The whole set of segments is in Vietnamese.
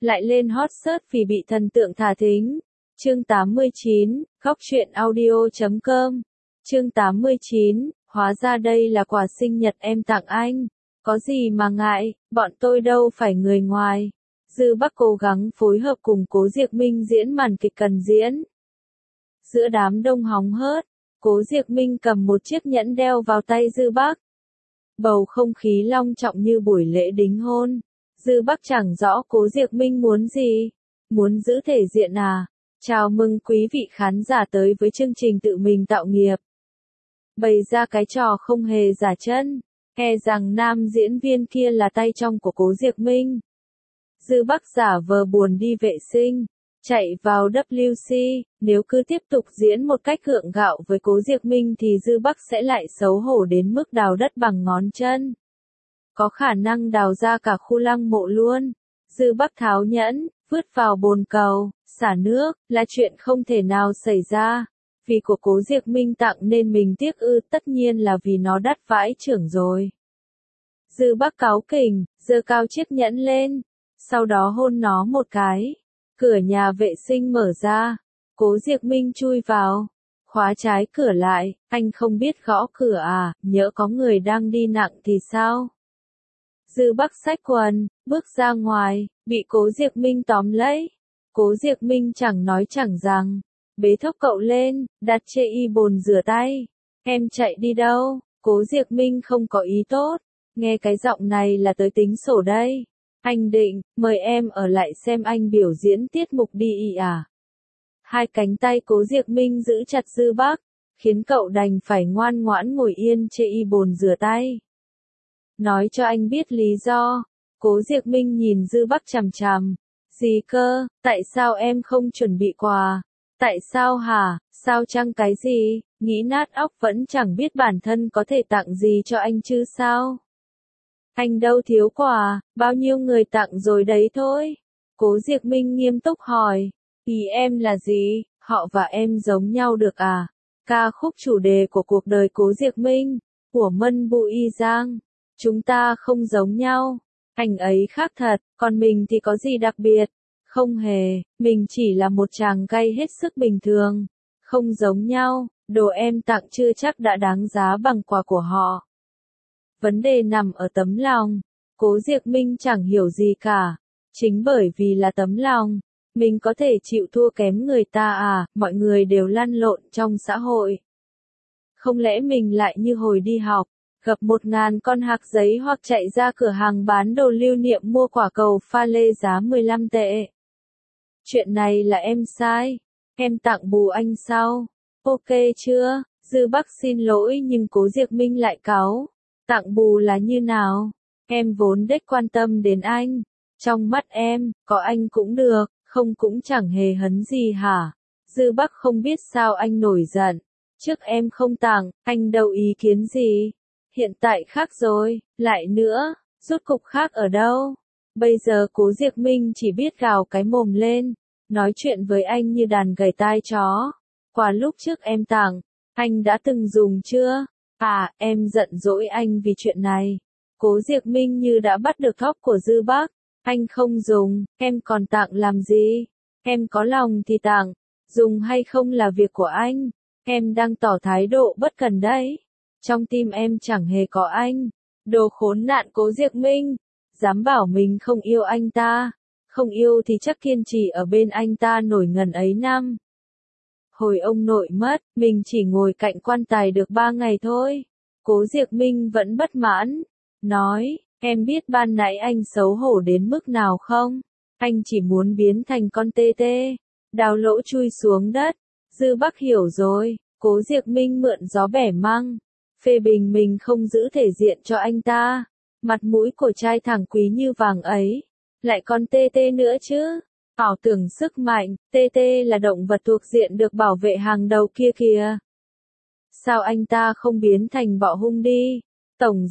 lại lên hot search vì bị thần tượng thả thính. Chương 89, góc truyện audio.com. Chương 89, hóa ra đây là quà sinh nhật em tặng anh. Có gì mà ngại, bọn tôi đâu phải người ngoài. Dư Bắc cố gắng phối hợp cùng Cố Diệc Minh diễn màn kịch cần diễn. Giữa đám đông hóng hớt, Cố Diệc Minh cầm một chiếc nhẫn đeo vào tay Dư Bắc. Bầu không khí long trọng như buổi lễ đính hôn. Dư Bắc chẳng rõ Cố Diệc Minh muốn gì. Muốn giữ thể diện à? Chào mừng quý vị khán giả tới với chương trình tự mình tạo nghiệp. Bày ra cái trò không hề giả chân. E rằng nam diễn viên kia là tay trong của Cố Diệc Minh. Dư Bắc giả vờ buồn đi vệ sinh, chạy vào WC, nếu cứ tiếp tục diễn một cách gượng gạo với Cố Diệc Minh thì Dư Bắc sẽ lại xấu hổ đến mức đào đất bằng ngón chân. Có khả năng đào ra cả khu lăng mộ luôn. Dư Bắc tháo nhẫn, vứt vào bồn cầu, xả nước, là chuyện không thể nào xảy ra. Vì của Cố Diệc Minh tặng nên mình tiếc ư, tất nhiên là vì nó đắt vãi chưởng rồi. Dư Bắc cáu kỉnh, giơ cao chiếc nhẫn lên, sau đó hôn nó một cái. Cửa nhà vệ sinh mở ra, Cố Diệc Minh chui vào, khóa trái cửa lại, anh không biết gõ cửa à, nhỡ có người đang đi nặng thì sao? Dư Bắc xách quần, bước ra ngoài, bị Cố Diệc Minh tóm lấy. Cố Diệc Minh chẳng nói chẳng rằng, bế thốc cậu lên, đặt chê y bồn rửa tay. Em chạy đi đâu? Cố Diệc Minh không có ý tốt, nghe cái giọng này là tới tính sổ đây. Anh định, mời em ở lại xem anh biểu diễn tiết mục đi ý à? Hai cánh tay Cố Diệc Minh giữ chặt Dư Bắc, khiến cậu đành phải ngoan ngoãn ngồi yên chê y bồn rửa tay. Nói cho anh biết lý do. Cố Diệc Minh nhìn Dư Bắc chằm chằm. Gì cơ, tại sao em không chuẩn bị quà? Tại sao hả, sao chăng cái gì, nghĩ nát óc vẫn chẳng biết bản thân có thể tặng gì cho anh chứ sao? Anh đâu thiếu quà, bao nhiêu người tặng rồi đấy thôi. Cố Diệc Minh nghiêm túc hỏi, ý em là gì, họ và em giống nhau được à? Ca khúc chủ đề của cuộc đời Cố Diệc Minh, của Mân Bu Y Giang. Chúng ta không giống nhau. Anh ấy khác thật, còn mình thì có gì đặc biệt? Không hề, mình chỉ là một chàng gay hết sức bình thường. Không giống nhau, đồ em tặng chưa chắc đã đáng giá bằng quà của họ. Vấn đề nằm ở tấm lòng. Cố Diệc Minh chẳng hiểu gì cả. Chính bởi vì là tấm lòng, mình có thể chịu thua kém người ta à, mọi người đều lăn lộn trong xã hội. Không lẽ mình lại như hồi đi học, gặp 1000 con hạc giấy hoặc chạy ra cửa hàng bán đồ lưu niệm mua quả cầu pha lê giá 15 tệ. Chuyện này là em sai. Em tặng bù anh sau. Ok chưa? Dư Bắc xin lỗi nhưng Cố Diệc Minh lại cáu. Tặng bù là như nào? Em vốn đếch quan tâm đến anh. Trong mắt em, có anh cũng được, không cũng chẳng hề hấn gì hả? Dư Bắc không biết sao anh nổi giận. Trước em không tặng, anh đâu ý kiến gì. Hiện tại khác rồi, lại nữa, rốt cục khác ở đâu? Bây giờ Cố Diệc Minh chỉ biết gào cái mồm lên, nói chuyện với anh như đàn gầy tai chó. Quà lúc trước em tặng, anh đã từng dùng chưa? À, em giận dỗi anh vì chuyện này. Cố Diệc Minh như đã bắt được thóp của Dư Bắc. Anh không dùng, em còn tặng làm gì? Em có lòng thì tặng, dùng hay không là việc của anh. Em đang tỏ thái độ bất cần đấy. Trong tim em chẳng hề có anh. Đồ khốn nạn Cố Diệc Minh. Dám bảo mình không yêu anh ta. Không yêu thì chắc kiên trì ở bên anh ta nổi ngần ấy năm. Hồi ông nội mất, mình chỉ ngồi cạnh quan tài được 3 ngày thôi. Cố Diệc Minh vẫn bất mãn. Nói, em biết ban nãy anh xấu hổ đến mức nào không? Anh chỉ muốn biến thành con tê tê. Đào lỗ chui xuống đất. Dư Bắc hiểu rồi. Cố Diệc Minh mượn gió bẻ măng. Phê bình mình không giữ thể diện cho anh ta. Mặt mũi của trai thẳng quý như vàng ấy. Lại còn tê tê nữa chứ. Ảo tưởng sức mạnh, tê tê là động vật thuộc diện được bảo vệ hàng đầu kia kìa. Sao anh ta không biến thành bọ hung đi? Tổng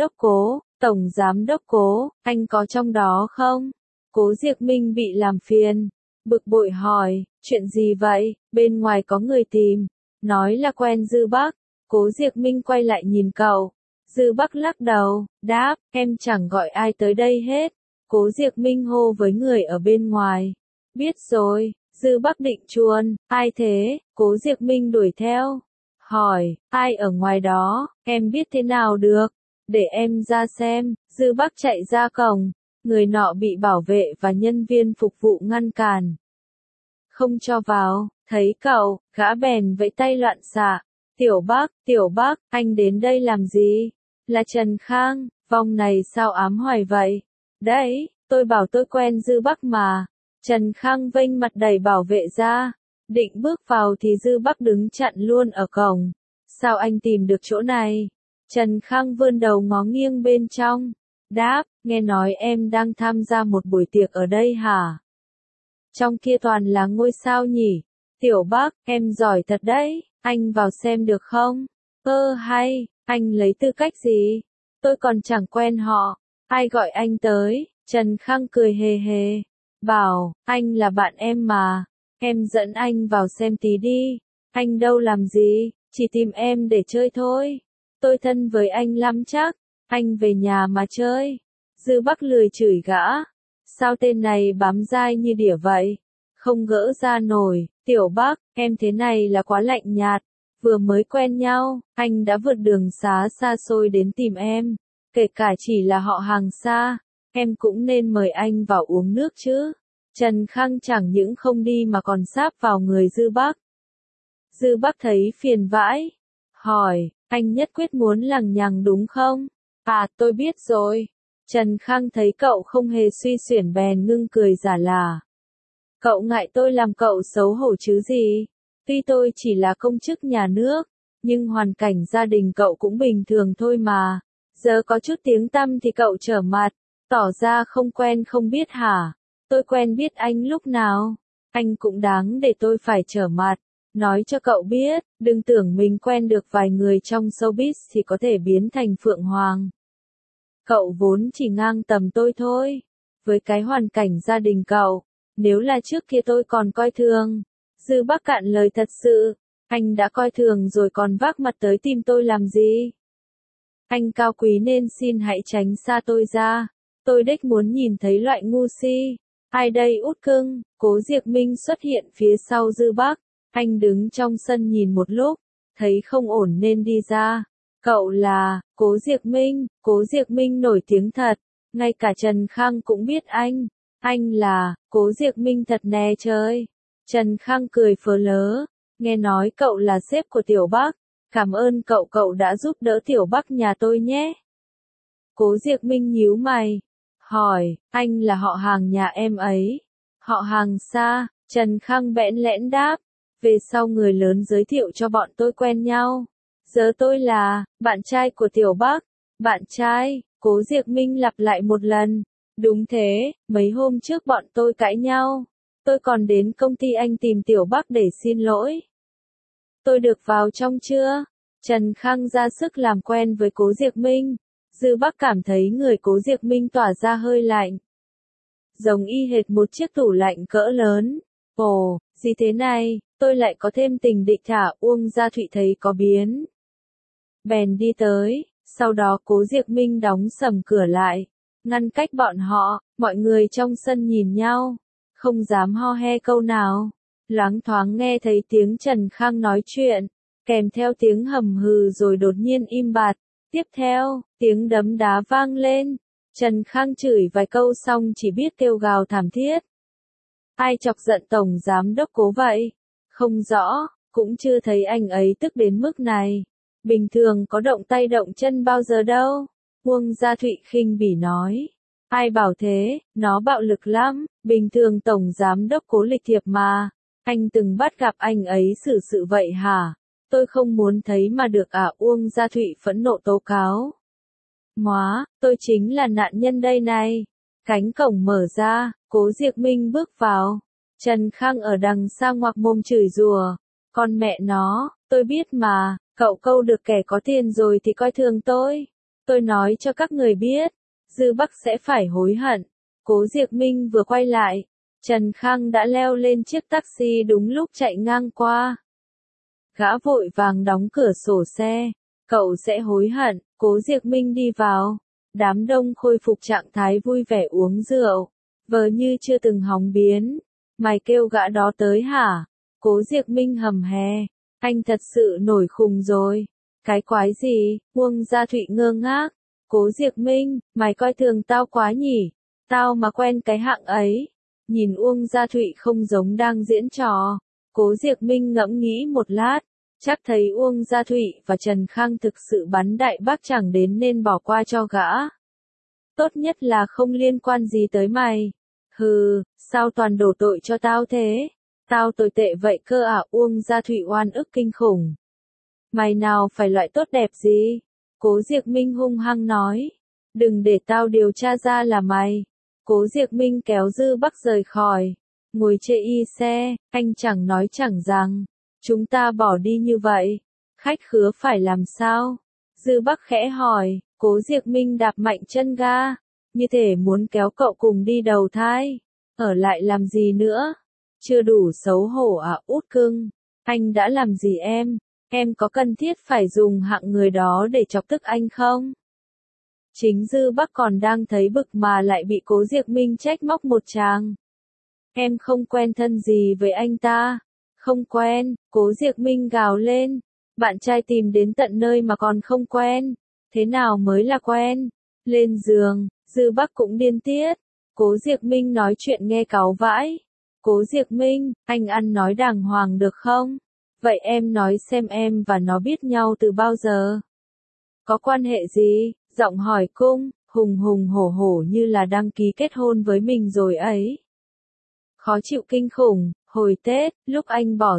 giám đốc Cố, anh có trong đó không? Cố Diệc Minh bị làm phiền. Bực bội hỏi, chuyện gì vậy? Bên ngoài có người tìm. Nói là quen Dư Bắc. Cố Diệc Minh quay lại nhìn cậu. Dư Bắc lắc đầu, đáp, em chẳng gọi ai tới đây hết. Cố Diệc Minh hô với người ở bên ngoài. Biết rồi, Dư Bắc định chuồn, ai thế? Cố Diệc Minh đuổi theo. Hỏi, ai ở ngoài đó, em biết thế nào được? Để em ra xem. Dư Bắc chạy ra cổng, người nọ bị bảo vệ và nhân viên phục vụ ngăn cản. Không cho vào, thấy cậu, gã bèn vẫy tay loạn xạ. Tiểu Bắc, anh đến đây làm gì? Là Trần Khang, vòng này sao ám hoài vậy? Đấy, tôi bảo tôi quen Dư Bắc mà. Trần Khang vênh mặt đầy bảo vệ ra. Định bước vào thì Dư Bắc đứng chặn luôn ở cổng. Sao anh tìm được chỗ này? Trần Khang vươn đầu ngó nghiêng bên trong. Đáp, nghe nói em đang tham gia một buổi tiệc ở đây hả? Trong kia toàn là ngôi sao nhỉ? Tiểu Bắc, em giỏi thật đấy, anh vào xem được không? Hay, anh lấy tư cách gì? Tôi còn chẳng quen họ. Ai gọi anh tới? Trần Khang cười hề hề. Bảo, anh là bạn em mà. Em dẫn anh vào xem tí đi. Anh đâu làm gì, chỉ tìm em để chơi thôi. Tôi thân với anh lắm chắc. Anh về nhà mà chơi. Dư Bắc lười chửi gã. Sao tên này bám dai như đỉa vậy? Không gỡ ra nổi. Tiểu Bắc, em thế này là quá lạnh nhạt. Vừa mới quen nhau, anh đã vượt đường xá xa xôi đến tìm em. Kể cả chỉ là họ hàng xa, em cũng nên mời anh vào uống nước chứ. Trần Khang chẳng những không đi mà còn sáp vào người Dư Bắc. Dư Bắc thấy phiền vãi. Hỏi, anh nhất quyết muốn lằng nhằng đúng không? À, tôi biết rồi. Trần Khang thấy cậu không hề suy xuyển bèn ngưng cười giả là. Cậu ngại tôi làm cậu xấu hổ chứ gì? Tuy tôi chỉ là công chức nhà nước, nhưng hoàn cảnh gia đình cậu cũng bình thường thôi mà. Giờ có chút tiếng tăm thì cậu trở mặt, tỏ ra không quen không biết hả? Tôi quen biết anh lúc nào? Anh cũng đáng để tôi phải trở mặt. Nói cho cậu biết, đừng tưởng mình quen được vài người trong showbiz thì có thể biến thành Phượng Hoàng. Cậu vốn chỉ ngang tầm tôi thôi. Với cái hoàn cảnh gia đình cậu, nếu là trước kia tôi còn coi thường. Dư Bắc cạn lời thật sự. Anh đã coi thường rồi còn vác mặt tới tìm tôi làm gì? Anh cao quý nên xin hãy tránh xa tôi ra. Tôi đếch muốn nhìn thấy loại ngu si. Ai đây út cưng? Cố Diệc Minh xuất hiện phía sau Dư Bắc. Anh đứng trong sân nhìn một lúc, thấy không ổn nên đi ra. Cậu là, Cố Diệc Minh. Cố Diệc Minh nổi tiếng thật. Ngay cả Trần Khang cũng biết anh. Anh là, Cố Diệc Minh thật nè trời. Trần Khang cười phớ lớ. Nghe nói cậu là sếp của Tiểu Bắc. Cảm ơn cậu đã giúp đỡ Tiểu Bắc nhà tôi nhé. Cố Diệc Minh nhíu mày. Hỏi, anh là họ hàng nhà em ấy. Họ hàng xa, Trần Khang bẽn lẽn đáp. Về sau người lớn giới thiệu cho bọn tôi quen nhau. Giờ tôi là, bạn trai của Tiểu Bắc. Bạn trai, Cố Diệc Minh lặp lại một lần. Đúng thế, mấy hôm trước bọn tôi cãi nhau. Tôi còn đến công ty anh tìm Tiểu Bắc để xin lỗi. Tôi được vào trong chưa? Trần Khang ra sức làm quen với Cố Diệc Minh. Dư Bắc cảm thấy người Cố Diệc Minh tỏa ra hơi lạnh. Giống y hệt một chiếc tủ lạnh cỡ lớn. Ồ, gì thế này, tôi lại có thêm tình địch hả? Uông Gia Thụy thấy có biến. Bèn đi tới, sau đó Cố Diệc Minh đóng sầm cửa lại. Ngăn cách bọn họ, mọi người trong sân nhìn nhau. Không dám ho he câu nào. Loáng thoáng nghe thấy tiếng Trần Khang nói chuyện, kèm theo tiếng hầm hừ rồi đột nhiên im bặt. Tiếp theo, tiếng đấm đá vang lên. Trần Khang chửi vài câu xong chỉ biết kêu gào thảm thiết. Ai chọc giận Tổng Giám đốc Cố vậy? Không rõ, cũng chưa thấy anh ấy tức đến mức này. Bình thường có động tay động chân bao giờ đâu. Uông Gia Thụy khinh bỉ nói. Ai bảo thế, nó bạo lực lắm, bình thường Tổng Giám đốc Cố lịch thiệp mà. Anh từng bắt gặp anh ấy xử sự vậy hả? Tôi không muốn thấy mà được à? Uông Gia Thụy phẫn nộ tố cáo. Móa, tôi chính là nạn nhân đây này. Cánh cổng mở ra, Cố Diệc Minh bước vào. Trần Khang ở đằng xa ngoạc mồm chửi rủa. Con mẹ nó, tôi biết mà, cậu câu được kẻ có tiền rồi thì coi thường tôi. Tôi nói cho các người biết, Dư Bắc sẽ phải hối hận. Cố Diệc Minh vừa quay lại, Trần Khang đã leo lên chiếc taxi đúng lúc chạy ngang qua. Gã vội vàng đóng cửa sổ xe. Cậu sẽ hối hận. Cố Diệc Minh đi vào. Đám đông khôi phục trạng thái vui vẻ uống rượu, vờ như chưa từng hóng biến. Mày kêu gã đó tới hả? Cố Diệc Minh hầm hè. Anh thật sự nổi khùng rồi. Cái quái gì? Uông Gia Thụy ngơ ngác. Cố Diệc Minh, mày coi thường tao quá nhỉ? Tao mà quen cái hạng ấy. Nhìn Uông Gia Thụy không giống đang diễn trò. Cố Diệc Minh ngẫm nghĩ một lát. Chắc thấy Uông Gia Thụy và Trần Khang thực sự bắn đại bác chẳng đến nên bỏ qua cho gã. Tốt nhất là không liên quan gì tới mày. Hừ, sao toàn đổ tội cho tao thế? Tao tồi tệ vậy cơ à? Uông Gia Thụy oan ức kinh khủng. Mày nào phải loại tốt đẹp gì? Cố Diệc Minh hung hăng nói. Đừng để tao điều tra ra là mày. Cố Diệc Minh kéo Dư Bắc rời khỏi. Ngồi chê y xe, anh chẳng nói chẳng rằng. Chúng ta bỏ đi như vậy. Khách khứa phải làm sao? Dư Bắc khẽ hỏi. Cố Diệc Minh đạp mạnh chân ga. Như thể muốn kéo cậu cùng đi đầu thai. Ở lại làm gì nữa? Chưa đủ xấu hổ à út cưng? Anh đã làm gì em? Em có cần thiết phải dùng hạng người đó để chọc tức anh không? Chính Dư Bắc còn đang thấy bực mà lại bị Cố Diệc Minh trách móc một tràng. Em không quen thân gì với anh ta. Không quen, Cố Diệc Minh gào lên. Bạn trai tìm đến tận nơi mà còn không quen. Thế nào mới là quen? Lên giường, Dư Bắc cũng điên tiết. Cố Diệc Minh nói chuyện nghe cáu vãi. Cố Diệc Minh, anh ăn nói đàng hoàng được không? Vậy em nói xem em và nó biết nhau từ bao giờ? Có quan hệ gì? Giọng hỏi cung, hùng hùng hổ hổ như là đăng ký kết hôn với mình rồi ấy. Khó chịu kinh khủng, hồi Tết, lúc anh bỏ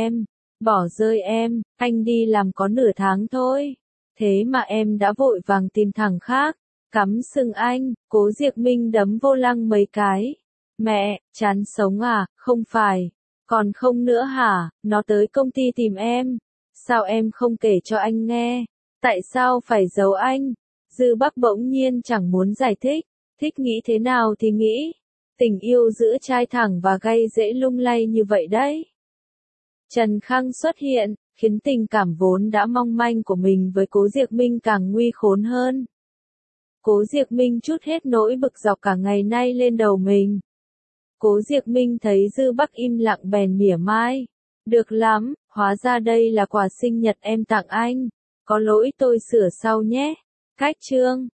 rơi em, anh đi làm có nửa tháng thôi. Thế mà em đã vội vàng tìm thằng khác, cắm sừng anh. Cố Diệc Minh đấm vô lăng mấy cái. Mẹ, chán sống à? Không phải. Còn không nữa hả? Nó tới công ty tìm em. Sao em không kể cho anh nghe? Tại sao phải giấu anh? Dư Bắc bỗng nhiên chẳng muốn giải thích. Thích nghĩ thế nào thì nghĩ. Tình yêu giữa trai thẳng và gay dễ lung lay như vậy đấy. Trần Khang xuất hiện, khiến tình cảm vốn đã mong manh của mình với Cố Diệc Minh càng nguy khốn hơn. Cố Diệc Minh trút hết nỗi bực dọc cả ngày nay lên đầu mình. Cố Diệc Minh thấy Dư Bắc im lặng bèn mỉa mai. Được lắm, hóa ra đây là quà sinh nhật em tặng anh. Có lỗi tôi sửa sau nhé. Cách chương